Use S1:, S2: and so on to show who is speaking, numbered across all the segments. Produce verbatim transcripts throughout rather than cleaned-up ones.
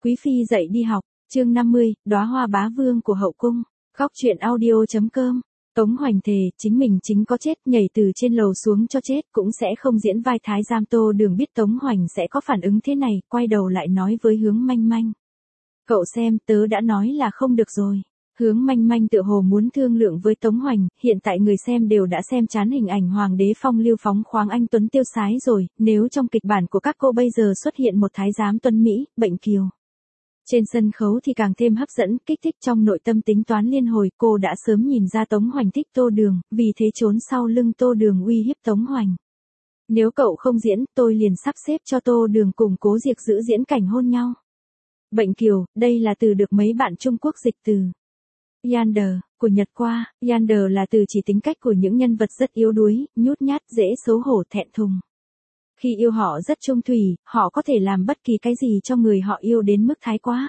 S1: Quý phi dậy đi học, chương năm mươi, đóa hoa bá vương của hậu cung. Góc truyện audio chấm com. Tống Hoành thề, chính mình chính có chết, nhảy từ trên lầu xuống cho chết, cũng sẽ không diễn vai thái giám. Tô Đường biết Tống Hoành sẽ có phản ứng thế này, quay đầu lại nói với Hướng Manh Manh. Cậu xem, tớ đã nói là không được rồi. Hướng Manh Manh tựa hồ muốn thương lượng với Tống Hoành, hiện tại người xem đều đã xem chán hình ảnh hoàng đế phong lưu phóng khoáng anh tuấn tiêu sái rồi, nếu trong kịch bản của các cô bây giờ xuất hiện một thái giám tuấn Mỹ, bệnh kiều. Trên sân khấu thì càng thêm hấp dẫn, kích thích trong nội tâm tính toán liên hồi, cô đã sớm nhìn ra Tống Hoành thích Tô Đường, vì thế trốn sau lưng Tô Đường uy hiếp Tống Hoành. Nếu cậu không diễn, tôi liền sắp xếp cho Tô Đường cùng Cố Diệc giữ diễn cảnh hôn nhau. Bệnh kiều, đây là từ được mấy bạn Trung Quốc dịch từ Yander, của Nhật qua. Yander là từ chỉ tính cách của những nhân vật rất yếu đuối, nhút nhát, dễ xấu hổ, thẹn thùng. Khi yêu họ rất trung thủy, họ có thể làm bất kỳ cái gì cho người họ yêu đến mức thái quá.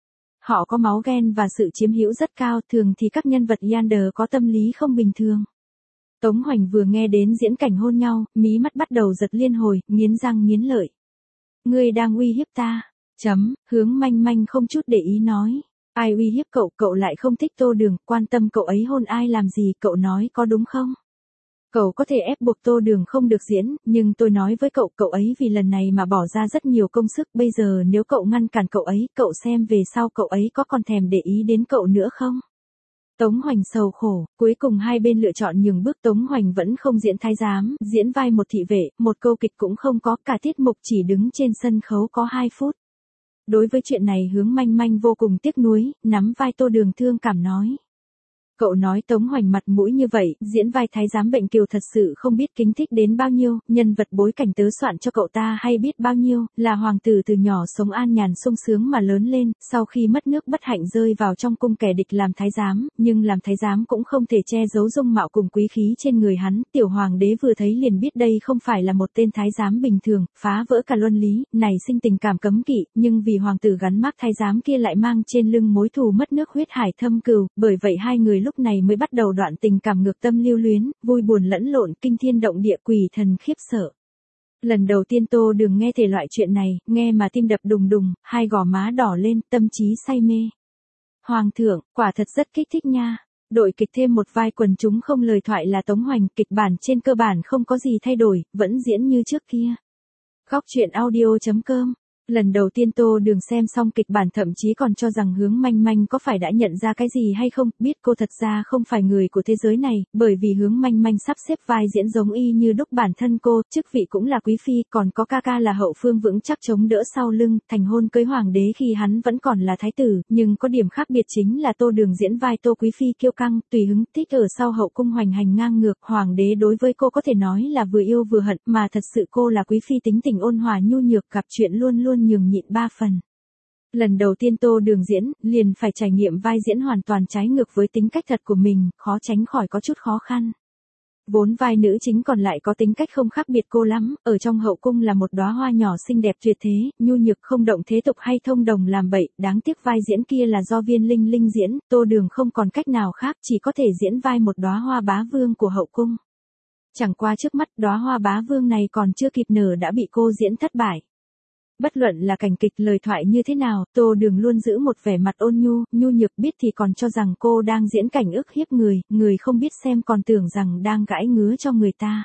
S1: Họ có máu ghen và sự chiếm hữu rất cao, thường thì các nhân vật Yander có tâm lý không bình thường. Tống Hoành vừa nghe đến diễn cảnh hôn nhau, mí mắt bắt đầu giật liên hồi, nghiến răng nghiến lợi. Ngươi đang uy hiếp ta. Chấm, Hướng Manh Manh không chút để ý nói. Ai uy hiếp cậu, cậu lại không thích Tô Đường, quan tâm cậu ấy hôn ai làm gì, cậu nói có đúng không? Cậu có thể ép buộc Tô Đường không được diễn, nhưng tôi nói với cậu, cậu ấy vì lần này mà bỏ ra rất nhiều công sức, bây giờ nếu cậu ngăn cản cậu ấy, cậu xem về sau cậu ấy có còn thèm để ý đến cậu nữa không? Tống Hoành sầu khổ, cuối cùng hai bên lựa chọn nhường bước. Tống Hoành vẫn không diễn thái giám, diễn vai một thị vệ, một câu kịch cũng không có, cả tiết mục chỉ đứng trên sân khấu có hai phút. Đối với chuyện này Hướng Manh Manh vô cùng tiếc nuối, nắm vai Tô Đường thương cảm nói. Cậu nói Tống Hoành mặt mũi như vậy, diễn vai thái giám bệnh kiều thật sự không biết kính thích đến bao nhiêu, nhân vật bối cảnh tớ soạn cho cậu ta hay biết bao nhiêu, là hoàng tử từ nhỏ sống an nhàn sung sướng mà lớn lên, sau khi mất nước bất hạnh rơi vào trong cung kẻ địch làm thái giám, nhưng làm thái giám cũng không thể che giấu dung mạo cùng quý khí trên người hắn, tiểu hoàng đế vừa thấy liền biết đây không phải là một tên thái giám bình thường, phá vỡ cả luân lý, nảy sinh tình cảm cấm kỵ, nhưng vì hoàng tử gắn mác thái giám kia lại mang trên lưng mối thù mất nước huyết hải thâm cừu, bởi vậy hai người lúc này mới bắt đầu đoạn tình cảm ngược tâm lưu luyến, vui buồn lẫn lộn, kinh thiên động địa, quỷ thần khiếp sợ. Lần đầu tiên Tô Đường nghe thể loại chuyện này, nghe mà tim đập đùng đùng, hai gò má đỏ lên, tâm trí say mê. Hoàng thượng, quả thật rất kích thích nha. Đội kịch thêm một vai quần chúng không lời thoại là Tống Hoành, kịch bản trên cơ bản không có gì thay đổi, vẫn diễn như trước kia. Góc truyện audio chấm com. Lần đầu tiên Tô Đường xem xong kịch bản thậm chí còn cho rằng Hướng Manh Manh có phải đã nhận ra cái gì hay không, biết cô thật ra không phải người của thế giới này, bởi vì Hướng Manh Manh sắp xếp vai diễn giống y như đúc bản thân cô, chức vị cũng là quý phi, còn có ca ca là hậu phương vững chắc chống đỡ sau lưng, thành hôn cưới hoàng đế khi hắn vẫn còn là thái tử, nhưng có điểm khác biệt chính là Tô Đường diễn vai Tô quý phi kiêu căng, tùy hứng, thích ở sau hậu cung hoành hành ngang ngược, hoàng đế đối với cô có thể nói là vừa yêu vừa hận, mà thật sự cô là quý phi tính tình ôn hòa nhu nhược, gặp chuyện luôn luôn nhường nhịn ba phần. Lần đầu tiên Tô Đường diễn, liền phải trải nghiệm vai diễn hoàn toàn trái ngược với tính cách thật của mình, khó tránh khỏi có chút khó khăn. Vốn vai nữ chính còn lại có tính cách không khác biệt cô lắm, ở trong hậu cung là một đóa hoa nhỏ xinh đẹp tuyệt thế, nhu nhược không động thế tục hay thông đồng làm bậy, đáng tiếc vai diễn kia là do Viên Linh Linh diễn, Tô Đường không còn cách nào khác, chỉ có thể diễn vai một đóa hoa bá vương của hậu cung. Chẳng qua trước mắt đóa hoa bá vương này còn chưa kịp nở đã bị cô diễn thất bại. Bất luận là cảnh kịch lời thoại như thế nào, Tô Đường luôn giữ một vẻ mặt ôn nhu, nhu nhược, biết thì còn cho rằng cô đang diễn cảnh ức hiếp người, người không biết xem còn tưởng rằng đang gãi ngứa cho người ta.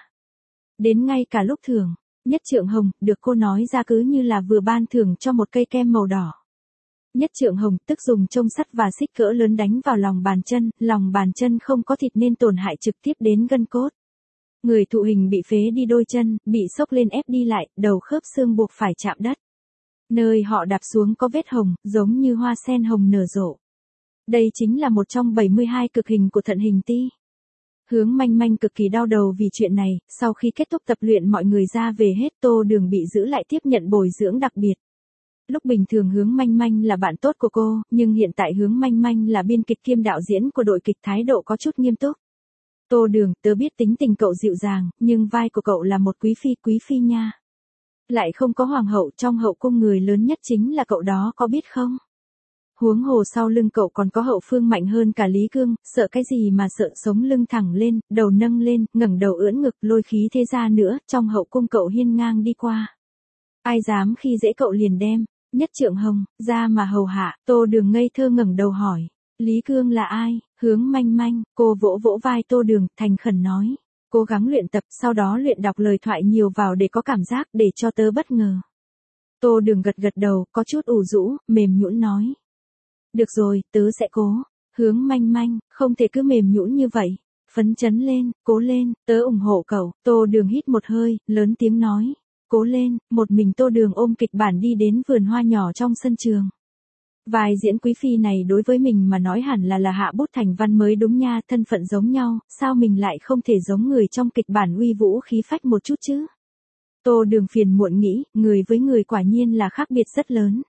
S1: Đến ngay cả lúc thưởng, Nhất Trượng Hồng, được cô nói ra cứ như là vừa ban thưởng cho một cây kem màu đỏ. Nhất Trượng Hồng tức dùng chông sắt và xích cỡ lớn đánh vào lòng bàn chân, lòng bàn chân không có thịt nên tổn hại trực tiếp đến gân cốt. Người thụ hình bị phế đi đôi chân, bị sốc lên ép đi lại, đầu khớp xương buộc phải chạm đất. Nơi họ đạp xuống có vết hồng, giống như hoa sen hồng nở rộ. Đây chính là một trong bảy mươi hai cực hình của thận hình ti. Hướng Manh Manh cực kỳ đau đầu vì chuyện này, sau khi kết thúc tập luyện mọi người ra về hết, Tô Đường bị giữ lại tiếp nhận bồi dưỡng đặc biệt. Lúc bình thường Hướng Manh Manh là bạn tốt của cô, nhưng hiện tại Hướng Manh Manh là biên kịch kiêm đạo diễn của đội kịch, thái độ có chút nghiêm túc. Tô Đường, tớ biết tính tình cậu dịu dàng, nhưng vai của cậu là một quý phi, quý phi nha. Lại không có hoàng hậu, trong hậu cung người lớn nhất chính là cậu đó, có biết không? Huống hồ sau lưng cậu còn có hậu phương mạnh hơn cả Lý Cương, sợ cái gì mà sợ, sống lưng thẳng lên, đầu nâng lên, ngẩng đầu ưỡn ngực, lôi khí thế ra nữa, trong hậu cung cậu hiên ngang đi qua. Ai dám khi dễ cậu liền đem Nhất Trượng Hồng, ra mà hầu hạ, Tô Đường ngây thơ ngẩng đầu hỏi. Lý Cương là ai? Hướng Manh Manh, cô vỗ vỗ vai Tô Đường, thành khẩn nói. Cố gắng luyện tập, sau đó luyện đọc lời thoại nhiều vào để có cảm giác, để cho tớ bất ngờ. Tô Đường gật gật đầu, có chút ủ rũ, mềm nhũn nói. Được rồi, tớ sẽ cố. Hướng Manh Manh, không thể cứ mềm nhũn như vậy. Phấn chấn lên, cố lên, tớ ủng hộ cậu. Tô Đường hít một hơi, lớn tiếng nói. Cố lên, một mình Tô Đường ôm kịch bản đi đến vườn hoa nhỏ trong sân trường. Vai diễn quý phi này đối với mình mà nói hẳn là là hạ bút thành văn mới đúng nha, thân phận giống nhau, sao mình lại không thể giống người trong kịch bản uy vũ khí phách một chút chứ? Tô Đường phiền muộn nghĩ, người với người quả nhiên là khác biệt rất lớn.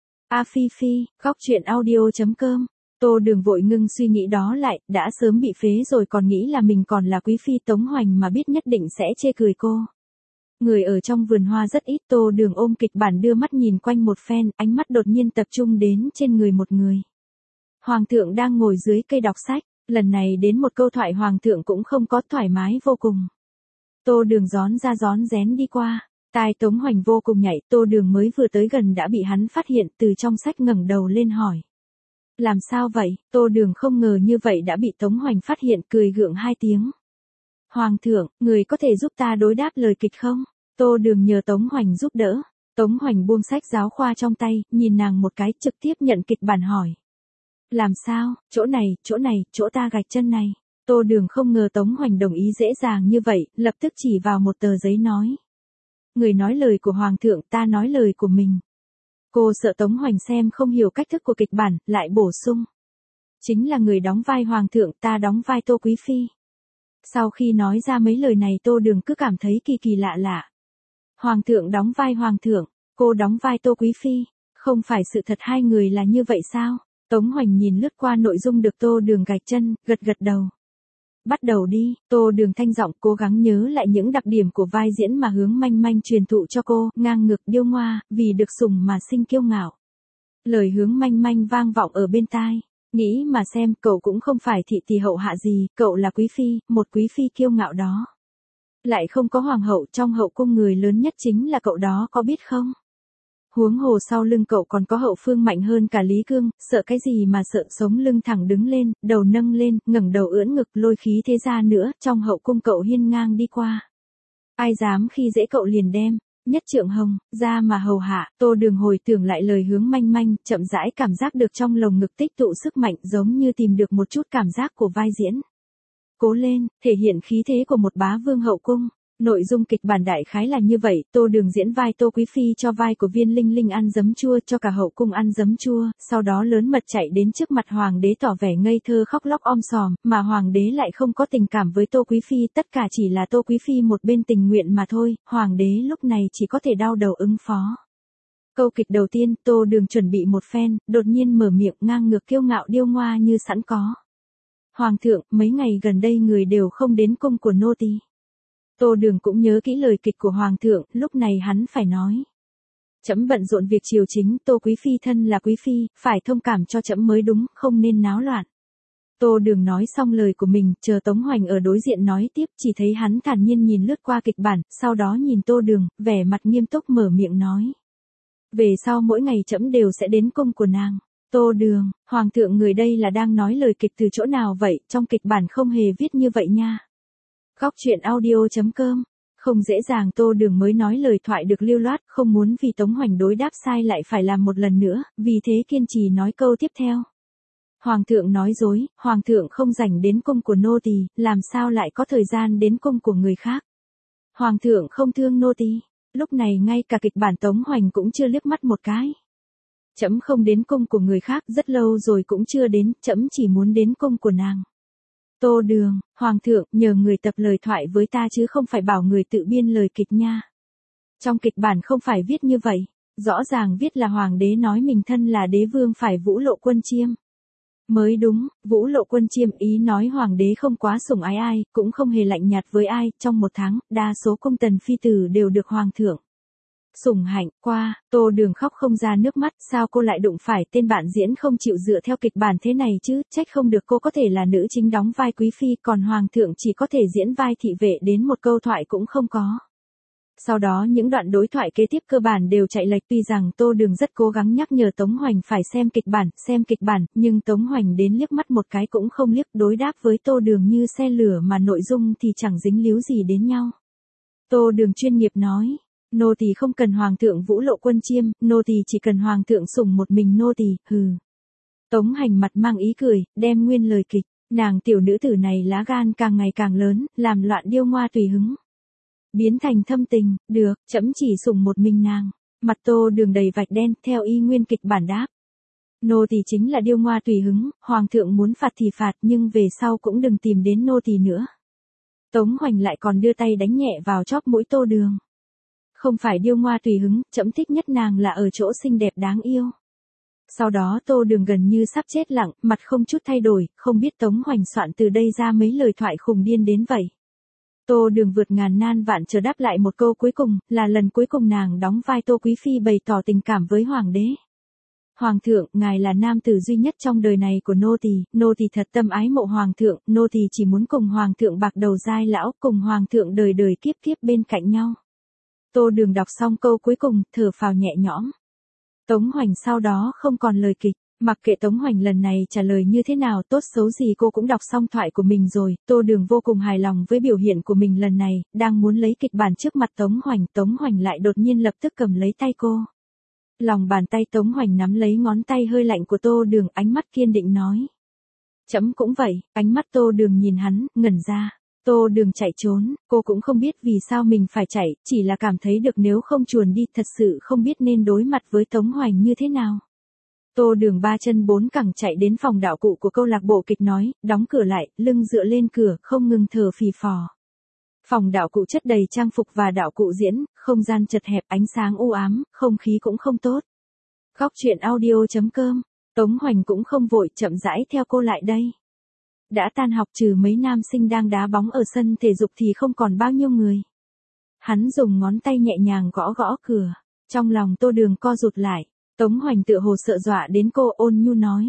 S1: A Phi Phi, góc truyện audio chấm com. Tô Đường vội ngưng suy nghĩ đó lại, đã sớm bị phế rồi còn nghĩ là mình còn là quý phi Tống Hoành mà biết nhất định sẽ chê cười cô. Người ở trong vườn hoa rất ít, Tô Đường ôm kịch bản đưa mắt nhìn quanh một phen, ánh mắt đột nhiên tập trung đến trên người một người. Hoàng thượng đang ngồi dưới cây đọc sách, lần này đến một câu thoại hoàng thượng cũng không có, thoải mái vô cùng. Tô Đường gión ra gión rén đi qua, tai Tống Hoành vô cùng nhạy, Tô Đường mới vừa tới gần đã bị hắn phát hiện, từ trong sách ngẩng đầu lên hỏi. Làm sao vậy? Tô Đường không ngờ như vậy đã bị Tống Hoành phát hiện, cười gượng hai tiếng. Hoàng thượng, người có thể giúp ta đối đáp lời kịch không? Tô Đường nhờ Tống Hoành giúp đỡ. Tống Hoành buông sách giáo khoa trong tay, nhìn nàng một cái, trực tiếp nhận kịch bản hỏi. Làm sao? Chỗ này, chỗ này, chỗ ta gạch chân này. Tô Đường không ngờ Tống Hoành đồng ý dễ dàng như vậy, lập tức chỉ vào một tờ giấy nói. Người nói lời của Hoàng thượng, ta nói lời của mình. Cô sợ Tống Hoành xem không hiểu cách thức của kịch bản, lại bổ sung. Chính là người đóng vai Hoàng thượng, ta đóng vai Tô Quý Phi. Sau khi nói ra mấy lời này Tô Đường cứ cảm thấy kỳ kỳ lạ lạ. Hoàng thượng đóng vai Hoàng thượng, cô đóng vai Tô Quý Phi. Không phải sự thật hai người là như vậy sao? Tống Hoành nhìn lướt qua nội dung được Tô Đường gạch chân, gật gật đầu. Bắt đầu đi, Tô Đường thanh giọng cố gắng nhớ lại những đặc điểm của vai diễn mà Hướng Manh Manh truyền thụ cho cô, ngang ngược điêu ngoa, vì được sủng mà sinh kiêu ngạo. Lời Hướng Manh Manh vang vọng ở bên tai. Nghĩ mà xem, cậu cũng không phải thị tỳ hậu hạ gì, cậu là quý phi, một quý phi kiêu ngạo đó. Lại không có hoàng hậu, trong hậu cung người lớn nhất chính là cậu đó, có biết không? Huống hồ sau lưng cậu còn có hậu phương mạnh hơn cả Lý Cương, sợ cái gì mà sợ, sống lưng thẳng đứng lên, đầu nâng lên, ngẩng đầu ưỡn ngực, lôi khí thế ra nữa, trong hậu cung cậu hiên ngang đi qua. Ai dám khi dễ cậu liền đem. Nhất Trượng Hồng, ra mà hầu hạ. Tô Đường hồi tưởng lại lời Hướng Manh Manh, chậm rãi cảm giác được trong lồng ngực tích tụ sức mạnh, giống như tìm được một chút cảm giác của vai diễn. Cố lên, thể hiện khí thế của một bá vương hậu cung. Nội dung kịch bản đại khái là như vậy, Tô Đường diễn vai Tô Quý Phi cho vai của Viên Linh Linh ăn giấm chua, cho cả hậu cung ăn giấm chua, sau đó lớn mật chạy đến trước mặt hoàng đế tỏ vẻ ngây thơ khóc lóc om sòm, mà hoàng đế lại không có tình cảm với Tô Quý Phi, tất cả chỉ là Tô Quý Phi một bên tình nguyện mà thôi, hoàng đế lúc này chỉ có thể đau đầu ứng phó. Câu kịch đầu tiên, Tô Đường chuẩn bị một phen, đột nhiên mở miệng ngang ngược kiêu ngạo điêu ngoa như sẵn có. Hoàng thượng, mấy ngày gần đây người đều không đến cung của nô tỳ. Tô Đường cũng nhớ kỹ lời kịch của Hoàng thượng, lúc này hắn phải nói. Trẫm bận rộn việc triều chính, Tô Quý Phi thân là Quý Phi, phải thông cảm cho trẫm mới đúng, không nên náo loạn. Tô Đường nói xong lời của mình, chờ Tống Hoành ở đối diện nói tiếp, chỉ thấy hắn thản nhiên nhìn lướt qua kịch bản, sau đó nhìn Tô Đường, vẻ mặt nghiêm túc mở miệng nói. Về sau mỗi ngày trẫm đều sẽ đến cung của nàng. Tô Đường, Hoàng thượng người đây là đang nói lời kịch từ chỗ nào vậy, trong kịch bản không hề viết như vậy nha. Góc truyện audio chấm com. Không dễ dàng, Tô Đường mới nói lời thoại được lưu loát, không muốn vì Tống Hoành đối đáp sai lại phải làm một lần nữa, vì thế kiên trì nói câu tiếp theo. Hoàng thượng nói dối, Hoàng thượng không rảnh đến cung của nô tỳ, làm sao lại có thời gian đến cung của người khác. Hoàng thượng không thương nô tỳ. Lúc này ngay cả kịch bản Tống Hoành cũng chưa liếc mắt một cái. Trẫm không đến cung của người khác, rất lâu rồi cũng chưa đến, trẫm chỉ muốn đến cung của nàng. Tô Đường, Hoàng thượng, nhờ người tập lời thoại với ta chứ không phải bảo người tự biên lời kịch nha. Trong kịch bản không phải viết như vậy, rõ ràng viết là Hoàng đế nói mình thân là đế vương phải Vũ Lộ Quân Chiêm. Mới đúng, Vũ Lộ Quân Chiêm ý nói Hoàng đế không quá sủng ái ai, cũng không hề lạnh nhạt với ai, trong một tháng, đa số cung tần phi tử đều được Hoàng thượng sủng hạnh. Qua, Tô Đường khóc không ra nước mắt, sao cô lại đụng phải tên bạn diễn không chịu dựa theo kịch bản thế này chứ, trách không được cô có thể là nữ chính đóng vai quý phi, còn Hoàng thượng chỉ có thể diễn vai thị vệ đến một câu thoại cũng không có. Sau đó những đoạn đối thoại kế tiếp cơ bản đều chạy lệch, tuy rằng Tô Đường rất cố gắng nhắc nhở Tống Hoành phải xem kịch bản, xem kịch bản, nhưng Tống Hoành đến liếc mắt một cái cũng không liếc, đối đáp với Tô Đường như xe lửa mà nội dung thì chẳng dính líu gì đến nhau. Tô Đường chuyên nghiệp nói, nô tỳ không cần hoàng thượng vũ lộ quân chiêm, nô tỳ chỉ cần hoàng thượng sủng một mình nô tỳ, hừ. Tống Hành mặt mang ý cười, đem nguyên lời kịch, nàng tiểu nữ tử này lá gan càng ngày càng lớn, làm loạn điêu ngoa tùy hứng. Biến thành thâm tình, được, trẫm chỉ sủng một mình nàng. Mặt Tô Đường đầy vạch đen, theo y nguyên kịch bản đáp. Nô tỳ chính là điêu ngoa tùy hứng, hoàng thượng muốn phạt thì phạt nhưng về sau cũng đừng tìm đến nô tỳ nữa. Tống Hoành lại còn đưa tay đánh nhẹ vào chóp mũi Tô Đường. Không phải điêu ngoa tùy hứng, trẫm thích nhất nàng là ở chỗ xinh đẹp đáng yêu. Sau đó Tô Đường gần như sắp chết lặng, mặt không chút thay đổi, không biết Tống Hoành soạn từ đây ra mấy lời thoại khùng điên đến vậy. Tô Đường vượt ngàn nan vạn chờ đáp lại một câu cuối cùng, là lần cuối cùng nàng đóng vai Tô Quý Phi bày tỏ tình cảm với Hoàng đế. Hoàng thượng, ngài là nam tử duy nhất trong đời này của nô tỳ, nô tỳ thật tâm ái mộ Hoàng thượng, nô tỳ chỉ muốn cùng Hoàng thượng bạc đầu giai lão, cùng Hoàng thượng đời đời kiếp kiếp bên cạnh nhau. Tô Đường đọc xong câu cuối cùng, thở phào nhẹ nhõm. Tống Hoành sau đó không còn lời kịch. Mặc kệ Tống Hoành lần này trả lời như thế nào, tốt xấu gì cô cũng đọc xong thoại của mình rồi, Tô Đường vô cùng hài lòng với biểu hiện của mình lần này, đang muốn lấy kịch bản trước mặt Tống Hoành, Tống Hoành lại đột nhiên lập tức cầm lấy tay cô. Lòng bàn tay Tống Hoành nắm lấy ngón tay hơi lạnh của Tô Đường, ánh mắt kiên định nói. Trẫm cũng vậy, ánh mắt Tô Đường nhìn hắn, ngẩn ra. Tô Đường chạy trốn, cô cũng không biết vì sao mình phải chạy, chỉ là cảm thấy được nếu không chuồn đi thật sự không biết nên đối mặt với Tống Hoành như thế nào. Tô Đường ba chân bốn cẳng chạy đến phòng đạo cụ của câu lạc bộ kịch nói, đóng cửa lại, lưng dựa lên cửa, không ngừng thở phì phò. Phòng đạo cụ chất đầy trang phục và đạo cụ diễn, không gian chật hẹp, ánh sáng u ám, không khí cũng không tốt. Góc truyện audio chấm com, Tống Hoành cũng không vội, chậm rãi theo cô lại đây. Đã tan học trừ mấy nam sinh đang đá bóng ở sân thể dục thì không còn bao nhiêu người. Hắn dùng ngón tay nhẹ nhàng gõ gõ cửa, trong lòng Tô Đường co rụt lại. Tống Hoành tựa hồ sợ dọa đến cô, ôn nhu nói.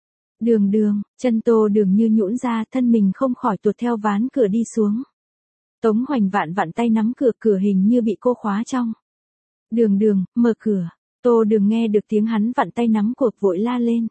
S1: Đường Đường, chân Tô Đường như nhũn ra, thân mình không khỏi tuột theo ván cửa đi xuống. Tống Hoành vạn vạn tay nắm cửa, cửa hình như bị cô khóa trong. Đường Đường, mở cửa. Tô Đường nghe được tiếng hắn vặn tay nắm cuộc vội la lên.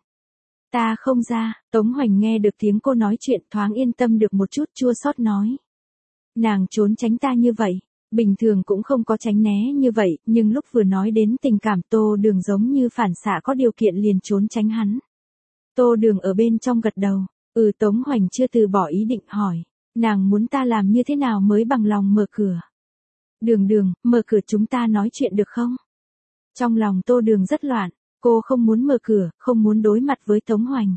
S1: Ta không ra. Tống Hoành nghe được tiếng cô nói chuyện thoáng yên tâm được một chút, chua xót nói. Nàng trốn tránh ta như vậy. Bình thường cũng không có tránh né như vậy, nhưng lúc vừa nói đến tình cảm Tô Đường giống như phản xạ có điều kiện liền trốn tránh hắn. Tô Đường ở bên trong gật đầu, ừ. Tống Hoành chưa từ bỏ ý định hỏi, nàng muốn ta làm như thế nào mới bằng lòng mở cửa? Đường Đường, mở cửa chúng ta nói chuyện được không? Trong lòng Tô Đường rất loạn, cô không muốn mở cửa, không muốn đối mặt với Tống Hoành.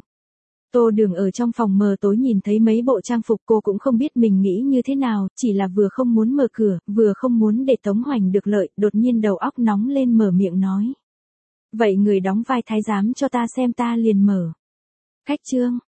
S1: Tô Đường ở trong phòng mờ tối nhìn thấy mấy bộ trang phục, cô cũng không biết mình nghĩ như thế nào, chỉ là vừa không muốn mở cửa, vừa không muốn để Tống Hoành được lợi, đột nhiên đầu óc nóng lên mở miệng nói. Vậy người đóng vai thái giám cho ta xem, ta liền mở. Khách trương,